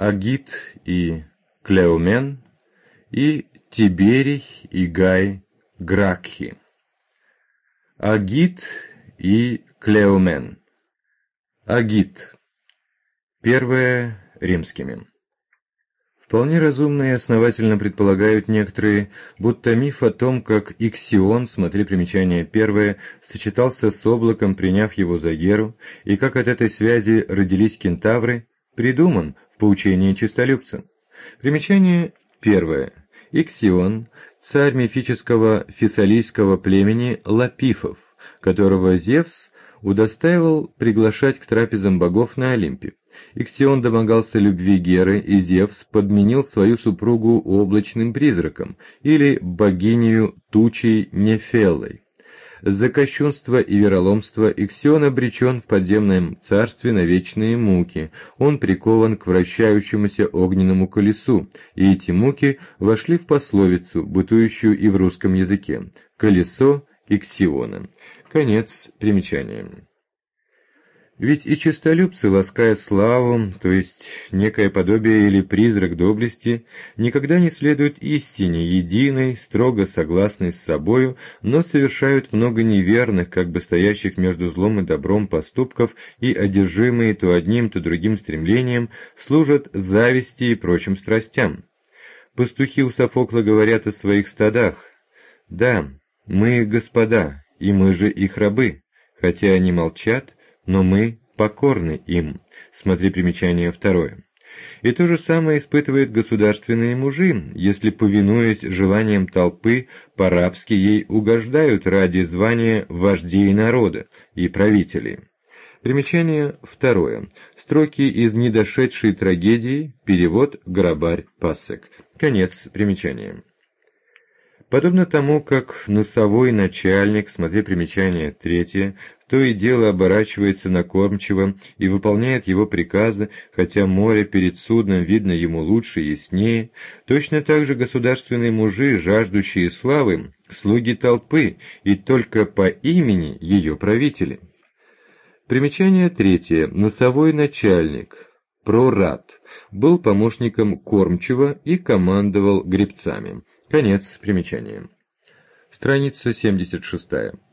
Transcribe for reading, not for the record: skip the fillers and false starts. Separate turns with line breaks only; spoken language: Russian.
Агит и Клеомен и Тиберий и Гай Гракхи. Агит и Клеомен. Агит. Первое римскими. Вполне разумно и основательно предполагают некоторые, будто миф о том, как Иксион, смотри примечание первое, сочетался с облаком, приняв его за Геру, и как от этой связи родились кентавры, придуман в поучении честолюбца. Примечание первое. Иксион – царь мифического фессалийского племени Лапифов, которого Зевс удостаивал приглашать к трапезам богов на Олимпе. Иксион домогался любви Геры, и Зевс подменил свою супругу облачным призраком, или богинею тучей Нефеллой. За кощунство и вероломство Иксион обречен в подземном царстве на вечные муки, он прикован к вращающемуся огненному колесу, и эти муки вошли в пословицу, бытующую и в русском языке «колесо Иксиона». Конец примечания. Ведь и честолюбцы, лаская славу, то есть некое подобие или призрак доблести, никогда не следуют истине, единой, строго согласной с собою, но совершают много неверных, как бы стоящих между злом и добром поступков, и, одержимые то одним, то другим стремлением, служат зависти и прочим страстям. Пастухи у Софокла говорят о своих стадах: «Да, мы господа, и мы же их рабы, хотя они молчат, но мы покорны им». Смотри примечание второе. И то же самое испытывают государственные мужи, если, повинуясь желаниям толпы, по-рабски ей угождают ради звания вождей народа и правителей. Примечание второе. Строки из недошедшей трагедии, перевод Грабарь Пассек. Конец примечания. Подобно тому, как носовой начальник, смотри примечание третье, то и дело оборачивается на кормчего и выполняет его приказы, хотя море перед судном видно ему лучше и яснее, точно так же государственные мужи, жаждущие славы, слуги толпы и только по имени ее правители. Примечание третье. Носовой начальник, прорат, был помощником кормчего и командовал гребцами. Конец примечания. Страница 76.